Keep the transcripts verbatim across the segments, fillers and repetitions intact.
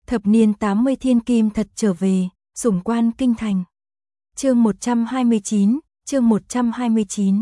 Thập niên tám mươi thiên kim thật trở về, sủng quan kinh thành. Chương một trăm hai mươi chín, chương một trăm hai mươi chín.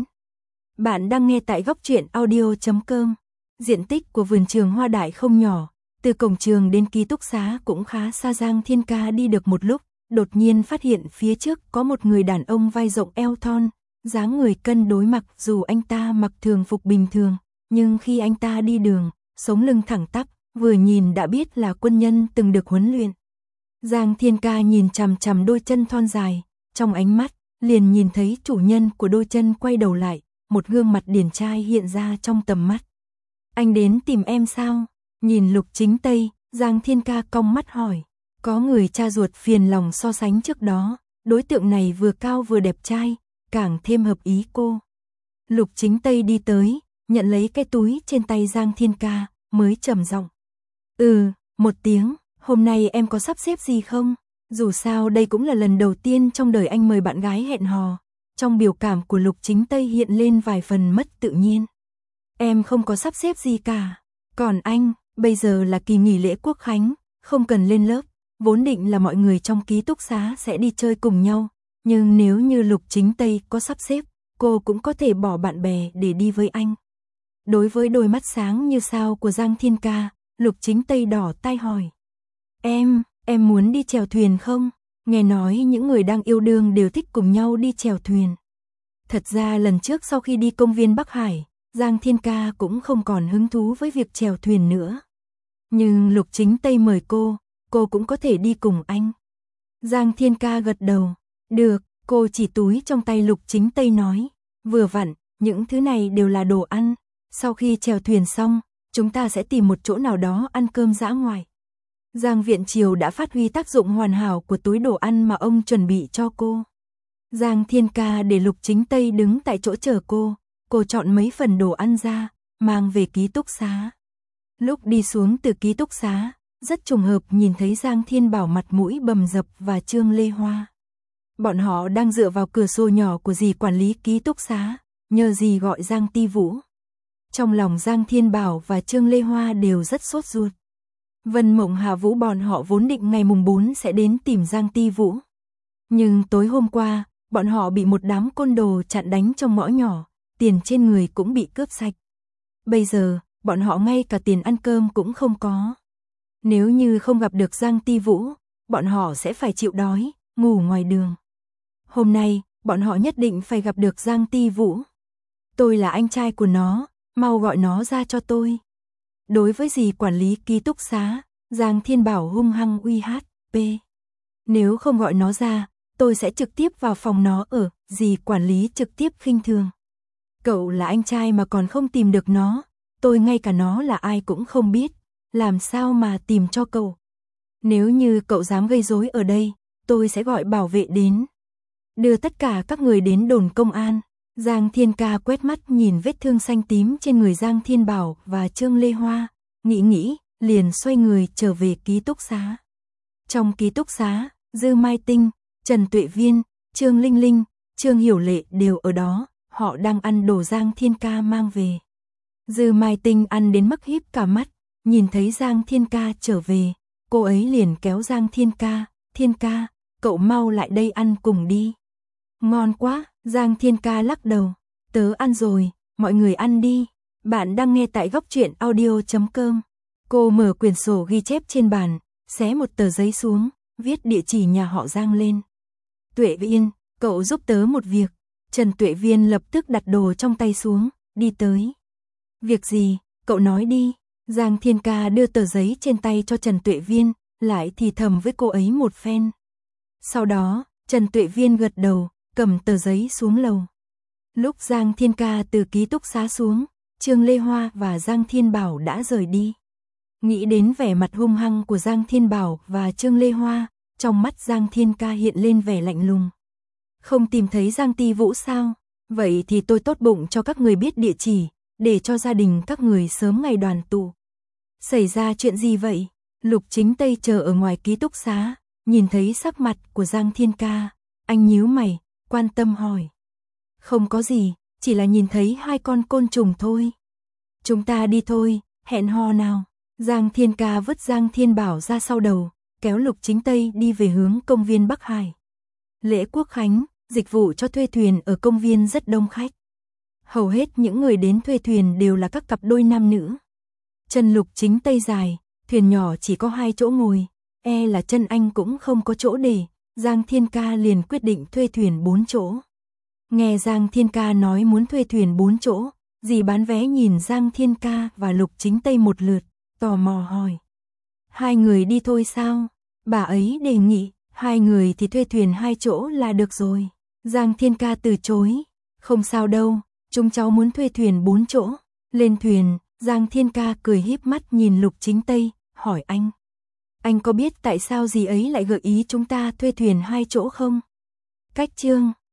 Bạn đang nghe tại góc truyện audio chấm com. Diện tích của vườn trường Hoa Đại không nhỏ, từ cổng trường đến ký túc xá cũng khá xa. Giang Thiên Ca đi được một lúc, đột nhiên phát hiện phía trước có một người đàn ông vai rộng eo thon, dáng người cân đối, mặc dù anh ta mặc thường phục bình thường, nhưng khi anh ta đi đường, sống lưng thẳng tắp, vừa nhìn đã biết là quân nhân từng được huấn luyện. Giang Thiên Ca nhìn chằm chằm đôi chân thon dài, trong ánh mắt liền nhìn thấy chủ nhân của đôi chân quay đầu lại, một gương mặt điển trai hiện ra trong tầm mắt. Anh đến tìm em sao? Nhìn Lục Chính Tây, Giang Thiên Ca cong mắt hỏi. Có người cha ruột phiền lòng so sánh trước đó, đối tượng này vừa cao vừa đẹp trai, càng thêm hợp ý cô. Lục Chính Tây đi tới, nhận lấy cái túi trên tay Giang Thiên Ca, mới trầm giọng. Ừ, một tiếng, hôm nay em có sắp xếp gì không? Dù sao đây cũng là lần đầu tiên trong đời anh mời bạn gái hẹn hò. Trong biểu cảm của Lục Chính Tây hiện lên vài phần mất tự nhiên. Em không có sắp xếp gì cả. Còn anh, bây giờ là kỳ nghỉ lễ Quốc khánh, không cần lên lớp. Vốn định là mọi người trong ký túc xá sẽ đi chơi cùng nhau. Nhưng nếu như Lục Chính Tây có sắp xếp, cô cũng có thể bỏ bạn bè để đi với anh. Đối với đôi mắt sáng như sao của Giang Thiên Ca, Lục Chính Tây đỏ tai hỏi. Em, em muốn đi chèo thuyền không? Nghe nói những người đang yêu đương đều thích cùng nhau đi chèo thuyền. Thật ra lần trước sau khi đi công viên Bắc Hải, Giang Thiên Ca cũng không còn hứng thú với việc chèo thuyền nữa. Nhưng Lục Chính Tây mời cô, cô cũng có thể đi cùng anh. Giang Thiên Ca gật đầu. Được, cô chỉ túi trong tay Lục Chính Tây nói. Vừa vặn, những thứ này đều là đồ ăn. Sau khi chèo thuyền xong, chúng ta sẽ tìm một chỗ nào đó ăn cơm dã ngoại. Giang Viện Triều đã phát huy tác dụng hoàn hảo của túi đồ ăn mà ông chuẩn bị cho cô. Giang Thiên Ca để Lục Chính Tây đứng tại chỗ chờ cô, cô chọn mấy phần đồ ăn ra, mang về ký túc xá. Lúc đi xuống từ ký túc xá, rất trùng hợp nhìn thấy Giang Thiên Bảo mặt mũi bầm dập và Trương Lê Hoa. Bọn họ đang dựa vào cửa sổ nhỏ của dì quản lý ký túc xá, nhờ dì gọi Giang Ti Vũ. Trong lòng Giang Thiên Bảo và Trương Lê Hoa đều rất sốt ruột. Vân Mộng Hà Vũ bọn họ vốn định ngày mùng bốn sẽ đến tìm Giang Ti Vũ. Nhưng tối hôm qua, bọn họ bị một đám côn đồ chặn đánh trong ngõ nhỏ, tiền trên người cũng bị cướp sạch. Bây giờ, bọn họ ngay cả tiền ăn cơm cũng không có. Nếu như không gặp được Giang Ti Vũ, bọn họ sẽ phải chịu đói, ngủ ngoài đường. Hôm nay, bọn họ nhất định phải gặp được Giang Ti Vũ. Tôi là anh trai của nó, mau gọi nó ra cho tôi. Đối với dì quản lý ký túc xá, Giang Thiên Bảo hung hăng uy hát pê. Nếu không gọi nó ra, tôi sẽ trực tiếp vào phòng nó ở, dì quản lý trực tiếp khinh thường. Cậu là anh trai mà còn không tìm được nó, tôi ngay cả nó là ai cũng không biết, làm sao mà tìm cho cậu. Nếu như cậu dám gây rối ở đây, tôi sẽ gọi bảo vệ đến. Đưa tất cả các người đến đồn công an. Giang Thiên Ca quét mắt nhìn vết thương xanh tím trên người Giang Thiên Bảo và Trương Lê Hoa, nghĩ nghĩ, liền xoay người trở về ký túc xá. Trong ký túc xá, Dư Mai Tinh, Trần Tuệ Viên, Trương Linh Linh, Trương Hiểu Lệ đều ở đó, họ đang ăn đồ Giang Thiên Ca mang về. Dư Mai Tinh ăn đến mức híp cả mắt, nhìn thấy Giang Thiên Ca trở về, cô ấy liền kéo Giang Thiên Ca, Thiên Ca, cậu mau lại đây ăn cùng đi. Ngon quá, Giang Thiên Ca lắc đầu, tớ ăn rồi, mọi người ăn đi. Bạn đang nghe tại góc truyện audio chấm com. Cô mở quyển sổ ghi chép trên bàn, xé một tờ giấy xuống, viết địa chỉ nhà họ Giang lên. Tuệ Viên, cậu giúp tớ một việc. Trần Tuệ Viên lập tức đặt đồ trong tay xuống, đi tới. Việc gì, cậu nói đi. Giang Thiên Ca đưa tờ giấy trên tay cho Trần Tuệ Viên, lại thì thầm với cô ấy một phen. Sau đó, Trần Tuệ Viên gật đầu, cầm tờ giấy xuống lầu. Lúc Giang Thiên Ca từ ký túc xá xuống, Trương Lê Hoa và Giang Thiên Bảo đã rời đi. Nghĩ đến vẻ mặt hung hăng của Giang Thiên Bảo và Trương Lê Hoa, trong mắt Giang Thiên Ca hiện lên vẻ lạnh lùng. Không tìm thấy Giang Ti Vũ sao? Vậy thì tôi tốt bụng cho các người biết địa chỉ, để cho gia đình các người sớm ngày đoàn tụ. Xảy ra chuyện gì vậy? Lục Chính Tây chờ ở ngoài ký túc xá, nhìn thấy sắc mặt của Giang Thiên Ca, anh nhíu mày, quan tâm hỏi. Không có gì, chỉ là nhìn thấy hai con côn trùng thôi. Chúng ta đi thôi, hẹn hò nào. Giang Thiên Ca vứt Giang Thiên Bảo ra sau đầu, kéo Lục Chính Tây đi về hướng công viên Bắc Hải. Lễ Quốc khánh, dịch vụ cho thuê thuyền ở công viên rất đông khách. Hầu hết những người đến thuê thuyền đều là các cặp đôi nam nữ. Chân Lục Chính Tây dài, thuyền nhỏ chỉ có hai chỗ ngồi, e là chân anh cũng không có chỗ để, Giang Thiên Ca liền quyết định thuê thuyền bốn chỗ. Nghe Giang Thiên Ca nói muốn thuê thuyền bốn chỗ, dì bán vé nhìn Giang Thiên Ca và Lục Chính Tây một lượt, tò mò hỏi. Hai người đi thôi sao? Bà ấy đề nghị, hai người thì thuê thuyền hai chỗ là được rồi. Giang Thiên Ca từ chối, không sao đâu, chúng cháu muốn thuê thuyền bốn chỗ. Lên thuyền, Giang Thiên Ca cười híp mắt nhìn Lục Chính Tây, hỏi anh. Anh có biết tại sao dì ấy lại gợi ý chúng ta thuê thuyền hai chỗ không? Cách chương